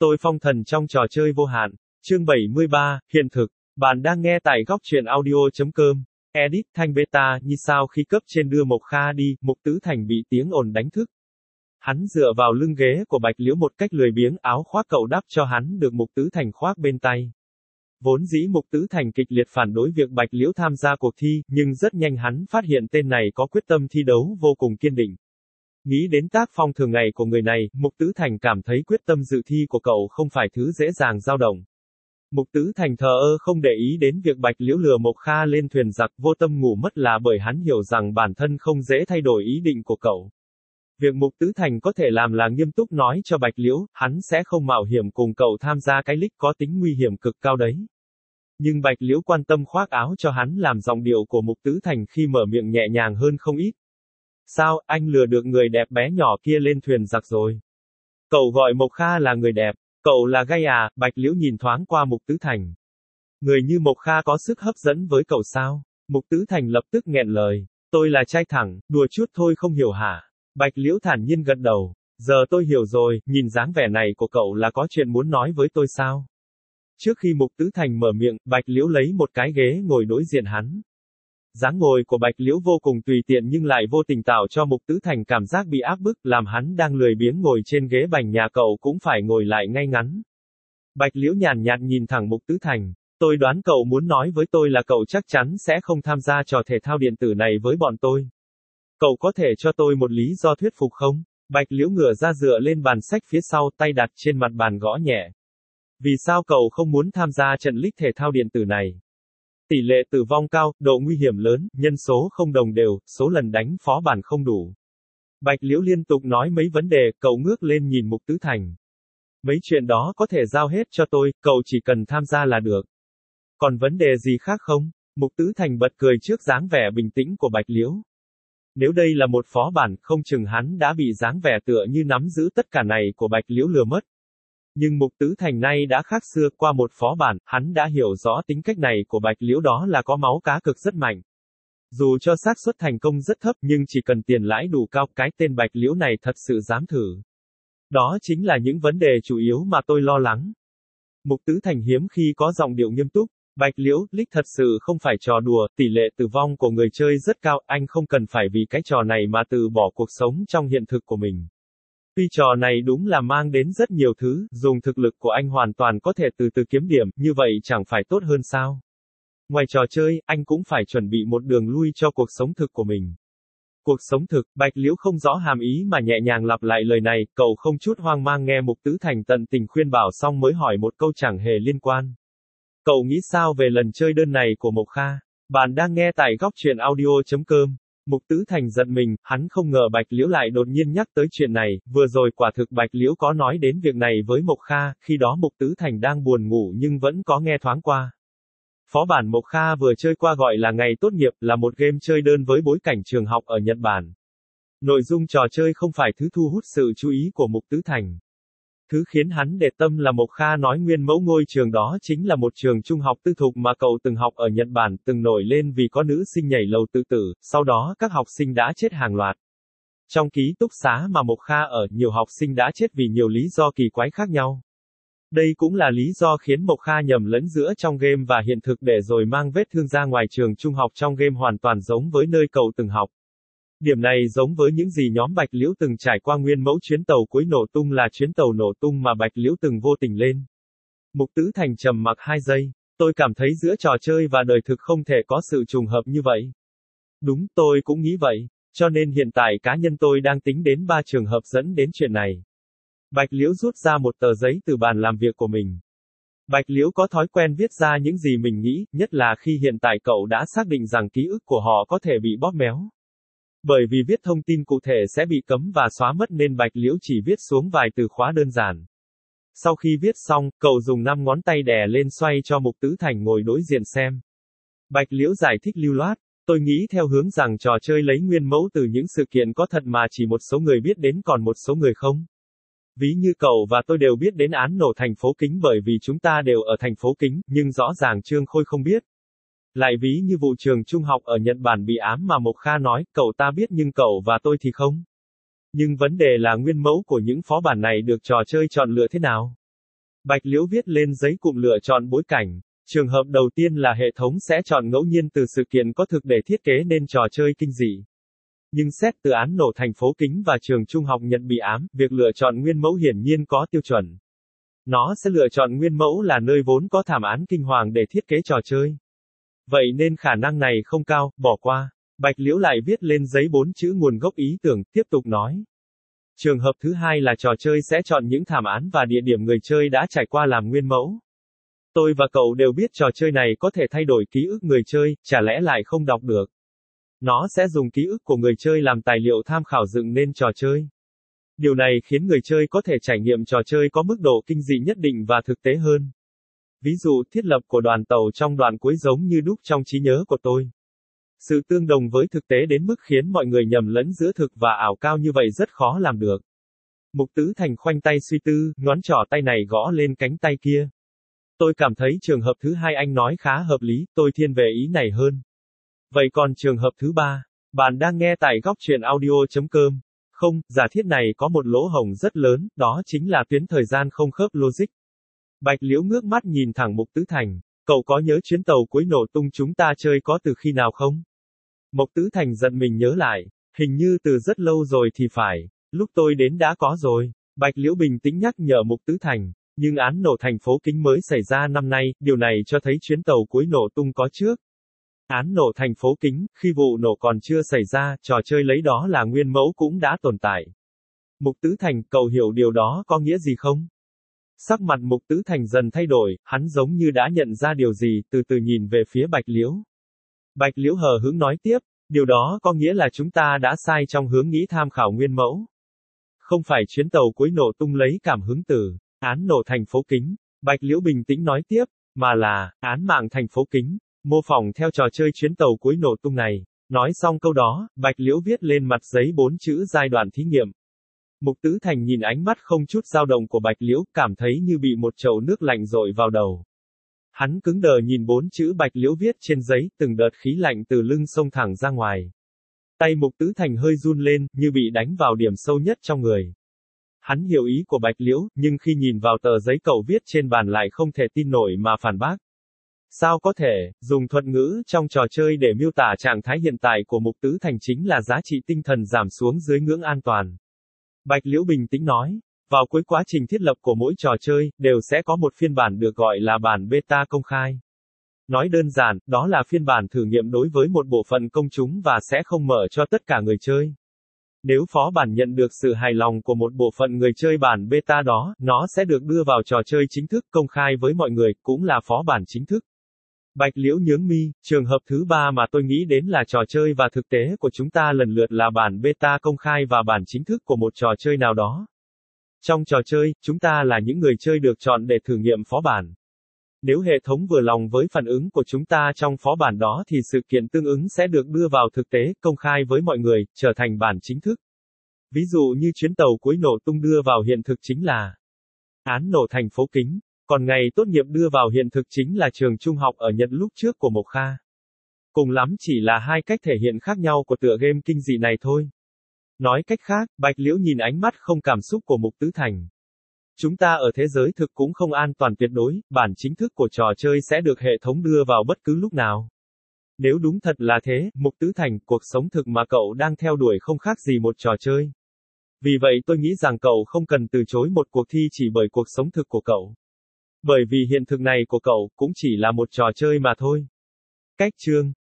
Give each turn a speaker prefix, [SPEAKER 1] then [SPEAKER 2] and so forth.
[SPEAKER 1] Tôi phong thần trong trò chơi vô hạn. Chương 73, hiện thực. Bạn đang nghe tại góc truyện audio.com. Edit thanh beta. Như sao khi cấp trên đưa Mộc Kha đi, Mục Tứ Thành bị tiếng ồn đánh thức. Hắn dựa vào lưng ghế của Bạch Liễu một cách lười biếng, áo khoác cậu đắp cho hắn được Mục Tứ Thành khoác bên tay. Vốn dĩ Mục Tứ Thành kịch liệt phản đối việc Bạch Liễu tham gia cuộc thi, nhưng rất nhanh hắn phát hiện tên này có quyết tâm thi đấu vô cùng kiên định. Nghĩ đến tác phong thường ngày của người này, Mục Tứ Thành cảm thấy quyết tâm dự thi của cậu không phải thứ dễ dàng dao động. Mục Tứ Thành thờ ơ không để ý đến việc Bạch Liễu lừa Mộc Kha lên thuyền giặc, vô tâm ngủ mất là bởi hắn hiểu rằng bản thân không dễ thay đổi ý định của cậu. Việc Mục Tứ Thành có thể làm là nghiêm túc nói cho Bạch Liễu, hắn sẽ không mạo hiểm cùng cậu tham gia cái lích có tính nguy hiểm cực cao đấy. Nhưng Bạch Liễu quan tâm khoác áo cho hắn làm giọng điệu của Mục Tứ Thành khi mở miệng nhẹ nhàng hơn không ít. Sao, anh lừa được người đẹp bé nhỏ kia lên thuyền giặc rồi? Cậu gọi Mộc Kha là người đẹp, cậu là gay à? Bạch Liễu nhìn thoáng qua Mục Tứ Thành. Người như Mộc Kha có sức hấp dẫn với cậu sao? Mục Tứ Thành lập tức nghẹn lời. Tôi là trai thẳng, đùa chút thôi không hiểu hả? Bạch Liễu thản nhiên gật đầu. Giờ tôi hiểu rồi, nhìn dáng vẻ này của cậu là có chuyện muốn nói với tôi sao? Trước khi Mục Tứ Thành mở miệng, Bạch Liễu lấy một cái ghế ngồi đối diện hắn. Dáng ngồi của Bạch Liễu vô cùng tùy tiện nhưng lại vô tình tạo cho Mục Tứ Thành cảm giác bị áp bức, làm hắn đang lười biếng ngồi trên ghế bành nhà cậu cũng phải ngồi lại ngay ngắn. Bạch Liễu nhàn nhạt nhìn thẳng Mục Tứ Thành. Tôi đoán cậu muốn nói với tôi là cậu chắc chắn sẽ không tham gia trò thể thao điện tử này với bọn tôi. Cậu có thể cho tôi một lý do thuyết phục không? Bạch Liễu ngửa ra dựa lên bàn sách phía sau, tay đặt trên mặt bàn gõ nhẹ. Vì sao cậu không muốn tham gia trận lích thể thao điện tử này? Tỷ lệ tử vong cao, độ nguy hiểm lớn, nhân số không đồng đều, số lần đánh phó bản không đủ. Bạch Liễu liên tục nói mấy vấn đề, cậu ngước lên nhìn Mục Tứ Thành. Mấy chuyện đó có thể giao hết cho tôi, cậu chỉ cần tham gia là được. Còn vấn đề gì khác không? Mục Tứ Thành bật cười trước dáng vẻ bình tĩnh của Bạch Liễu. Nếu đây là một phó bản, không chừng hắn đã bị dáng vẻ tựa như nắm giữ tất cả này của Bạch Liễu lừa mất. Nhưng Mục Tứ Thành nay đã khác xưa, qua một phó bản, hắn đã hiểu rõ tính cách này của Bạch Liễu đó là có máu cá cực rất mạnh. Dù cho xác suất thành công rất thấp nhưng chỉ cần tiền lãi đủ cao, cái tên Bạch Liễu này thật sự dám thử. Đó chính là những vấn đề chủ yếu mà tôi lo lắng. Mục Tứ Thành hiếm khi có giọng điệu nghiêm túc. Bạch Liễu, lích thật sự không phải trò đùa, tỷ lệ tử vong của người chơi rất cao, anh không cần phải vì cái trò này mà từ bỏ cuộc sống trong hiện thực của mình. Tuy trò này đúng là mang đến rất nhiều thứ, dùng thực lực của anh hoàn toàn có thể từ từ kiếm điểm, như vậy chẳng phải tốt hơn sao? Ngoài trò chơi, anh cũng phải chuẩn bị một đường lui cho cuộc sống thực của mình. Cuộc sống thực, Bạch Liễu không rõ hàm ý mà nhẹ nhàng lặp lại lời này, cậu không chút hoang mang nghe Mục Tứ Thành tận tình khuyên bảo xong mới hỏi một câu chẳng hề liên quan. Cậu nghĩ sao về lần chơi đơn này của Mộc Kha? Bạn đang nghe tại góc truyện audio.com. Mục Tứ Thành giật mình, hắn không ngờ Bạch Liễu lại đột nhiên nhắc tới chuyện này, vừa rồi quả thực Bạch Liễu có nói đến việc này với Mộc Kha, khi đó Mục Tứ Thành đang buồn ngủ nhưng vẫn có nghe thoáng qua. Phó bản Mộc Kha vừa chơi qua gọi là Ngày Tốt Nghiệp, là một game chơi đơn với bối cảnh trường học ở Nhật Bản. Nội dung trò chơi không phải thứ thu hút sự chú ý của Mục Tứ Thành. Thứ khiến hắn để tâm là Mộc Kha nói nguyên mẫu ngôi trường đó chính là một trường trung học tư thục mà cậu từng học ở Nhật Bản, từng nổi lên vì có nữ sinh nhảy lầu tự tử, sau đó các học sinh đã chết hàng loạt. Trong ký túc xá mà Mộc Kha ở, nhiều học sinh đã chết vì nhiều lý do kỳ quái khác nhau. Đây cũng là lý do khiến Mộc Kha nhầm lẫn giữa trong game và hiện thực để rồi mang vết thương ra ngoài. Trường trung học trong game hoàn toàn giống với nơi cậu từng học. Điểm này giống với những gì nhóm Bạch Liễu từng trải qua. Nguyên mẫu chuyến tàu cuối nổ tung là chuyến tàu nổ tung mà Bạch Liễu từng vô tình lên. Mục Tứ Thành trầm mặc 2 giây. Tôi cảm thấy giữa trò chơi và đời thực không thể có sự trùng hợp như vậy. Đúng, tôi cũng nghĩ vậy. Cho nên hiện tại cá nhân tôi đang tính đến 3 trường hợp dẫn đến chuyện này. Bạch Liễu rút ra một tờ giấy từ bàn làm việc của mình. Bạch Liễu có thói quen viết ra những gì mình nghĩ, nhất là khi hiện tại cậu đã xác định rằng ký ức của họ có thể bị bóp méo. Bởi vì viết thông tin cụ thể sẽ bị cấm và xóa mất nên Bạch Liễu chỉ viết xuống vài từ khóa đơn giản. Sau khi viết xong, cậu dùng 5 ngón tay đè lên xoay cho Mục Tứ Thành ngồi đối diện xem. Bạch Liễu giải thích lưu loát, tôi nghĩ theo hướng rằng trò chơi lấy nguyên mẫu từ những sự kiện có thật mà chỉ một số người biết đến còn một số người không. Ví như cậu và tôi đều biết đến án nổ thành phố Kính bởi vì chúng ta đều ở thành phố Kính, nhưng rõ ràng Trương Khôi không biết. Lại ví như vụ trường trung học ở Nhật Bản bị ám mà Mộc Kha nói, cậu ta biết nhưng cậu và tôi thì không. Nhưng vấn đề là nguyên mẫu của những phó bản này được trò chơi chọn lựa thế nào? Bạch Liễu viết lên giấy cụm lựa chọn bối cảnh. Trường hợp đầu tiên là hệ thống sẽ chọn ngẫu nhiên từ sự kiện có thực để thiết kế nên trò chơi kinh dị. Nhưng xét từ án nổ thành phố Kính và trường trung học Nhật bị ám, việc lựa chọn nguyên mẫu hiển nhiên có tiêu chuẩn. Nó sẽ lựa chọn nguyên mẫu là nơi vốn có thảm án kinh hoàng để thiết kế trò chơi. Vậy nên khả năng này không cao, bỏ qua. Bạch Liễu lại viết lên giấy 4 chữ nguồn gốc ý tưởng, tiếp tục nói. Trường hợp thứ hai là trò chơi sẽ chọn những thảm án và địa điểm người chơi đã trải qua làm nguyên mẫu. Tôi và cậu đều biết trò chơi này có thể thay đổi ký ức người chơi, chả lẽ lại không đọc được. Nó sẽ dùng ký ức của người chơi làm tài liệu tham khảo dựng nên trò chơi. Điều này khiến người chơi có thể trải nghiệm trò chơi có mức độ kinh dị nhất định và thực tế hơn. Ví dụ, thiết lập của đoàn tàu trong đoạn cuối giống như đúc trong trí nhớ của tôi. Sự tương đồng với thực tế đến mức khiến mọi người nhầm lẫn giữa thực và ảo cao như vậy rất khó làm được. Mục Tứ Thành khoanh tay suy tư, ngón trỏ tay này gõ lên cánh tay kia. Tôi cảm thấy trường hợp thứ hai anh nói khá hợp lý, tôi thiên về ý này hơn. Vậy còn trường hợp thứ ba, bạn đang nghe tại góc truyện audio.com. Không, giả thiết này có một lỗ hổng rất lớn, đó chính là tuyến thời gian không khớp logic. Bạch Liễu ngước mắt nhìn thẳng Mục Tứ Thành. Cậu có nhớ chuyến tàu cuối nổ tung chúng ta chơi có từ khi nào không? Mục Tứ Thành giận mình nhớ lại. Hình như từ rất lâu rồi thì phải. Lúc tôi đến đã có rồi. Bạch Liễu bình tĩnh nhắc nhở Mục Tứ Thành. Nhưng án nổ thành phố Kính mới xảy ra năm nay, điều này cho thấy chuyến tàu cuối nổ tung có trước. Án nổ thành phố Kính, khi vụ nổ còn chưa xảy ra, trò chơi lấy đó là nguyên mẫu cũng đã tồn tại. Mục Tứ Thành, cậu hiểu điều đó có nghĩa gì không? Sắc mặt Mục Tứ Thành dần thay đổi, hắn giống như đã nhận ra điều gì, từ từ nhìn về phía Bạch Liễu. Bạch Liễu hờ hững nói tiếp, điều đó có nghĩa là chúng ta đã sai trong hướng nghĩ tham khảo nguyên mẫu. Không phải chuyến tàu cuối nổ tung lấy cảm hứng từ án nổ thành phố Kính, Bạch Liễu bình tĩnh nói tiếp, mà là án mạng thành phố Kính, mô phỏng theo trò chơi chuyến tàu cuối nổ tung này. Nói xong câu đó, Bạch Liễu viết lên mặt giấy 4 chữ giai đoạn thí nghiệm. Mục Tứ Thành nhìn ánh mắt không chút dao động của Bạch Liễu, cảm thấy như bị một chậu nước lạnh dội vào đầu. Hắn cứng đờ nhìn 4 chữ Bạch Liễu viết trên giấy, từng đợt khí lạnh từ lưng xông thẳng ra ngoài. Tay Mục Tứ Thành hơi run lên, như bị đánh vào điểm sâu nhất trong người. Hắn hiểu ý của Bạch Liễu, nhưng khi nhìn vào tờ giấy cậu viết trên bàn lại không thể tin nổi mà phản bác. Sao có thể, dùng thuật ngữ trong trò chơi để miêu tả trạng thái hiện tại của Mục Tứ Thành chính là giá trị tinh thần giảm xuống dưới ngưỡng an toàn. Bạch Liễu bình tĩnh nói, vào cuối quá trình thiết lập của mỗi trò chơi, đều sẽ có một phiên bản được gọi là bản beta công khai. Nói đơn giản, đó là phiên bản thử nghiệm đối với một bộ phận công chúng và sẽ không mở cho tất cả người chơi. Nếu phó bản nhận được sự hài lòng của một bộ phận người chơi bản beta đó, nó sẽ được đưa vào trò chơi chính thức công khai với mọi người, cũng là phó bản chính thức. Bạch Liễu nhướng mi, trường hợp thứ ba mà tôi nghĩ đến là trò chơi và thực tế của chúng ta lần lượt là bản beta công khai và bản chính thức của một trò chơi nào đó. Trong trò chơi, chúng ta là những người chơi được chọn để thử nghiệm phó bản. Nếu hệ thống vừa lòng với phản ứng của chúng ta trong phó bản đó thì sự kiện tương ứng sẽ được đưa vào thực tế, công khai với mọi người, trở thành bản chính thức. Ví dụ như chuyến tàu cuối nổ tung đưa vào hiện thực chính là án nổ thành phố Kính, còn ngày tốt nghiệp đưa vào hiện thực chính là trường trung học ở Nhật lúc trước của Mộc Kha. Cùng lắm chỉ là hai cách thể hiện khác nhau của tựa game kinh dị này thôi. Nói cách khác, Bạch Liễu nhìn ánh mắt không cảm xúc của Mục Tứ Thành. Chúng ta ở thế giới thực cũng không an toàn tuyệt đối, bản chính thức của trò chơi sẽ được hệ thống đưa vào bất cứ lúc nào. Nếu đúng thật là thế, Mục Tứ Thành, cuộc sống thực mà cậu đang theo đuổi không khác gì một trò chơi. Vì vậy tôi nghĩ rằng cậu không cần từ chối một cuộc thi chỉ bởi cuộc sống thực của cậu. Bởi vì hiện thực này của cậu cũng chỉ là một trò chơi mà thôi. Cách chương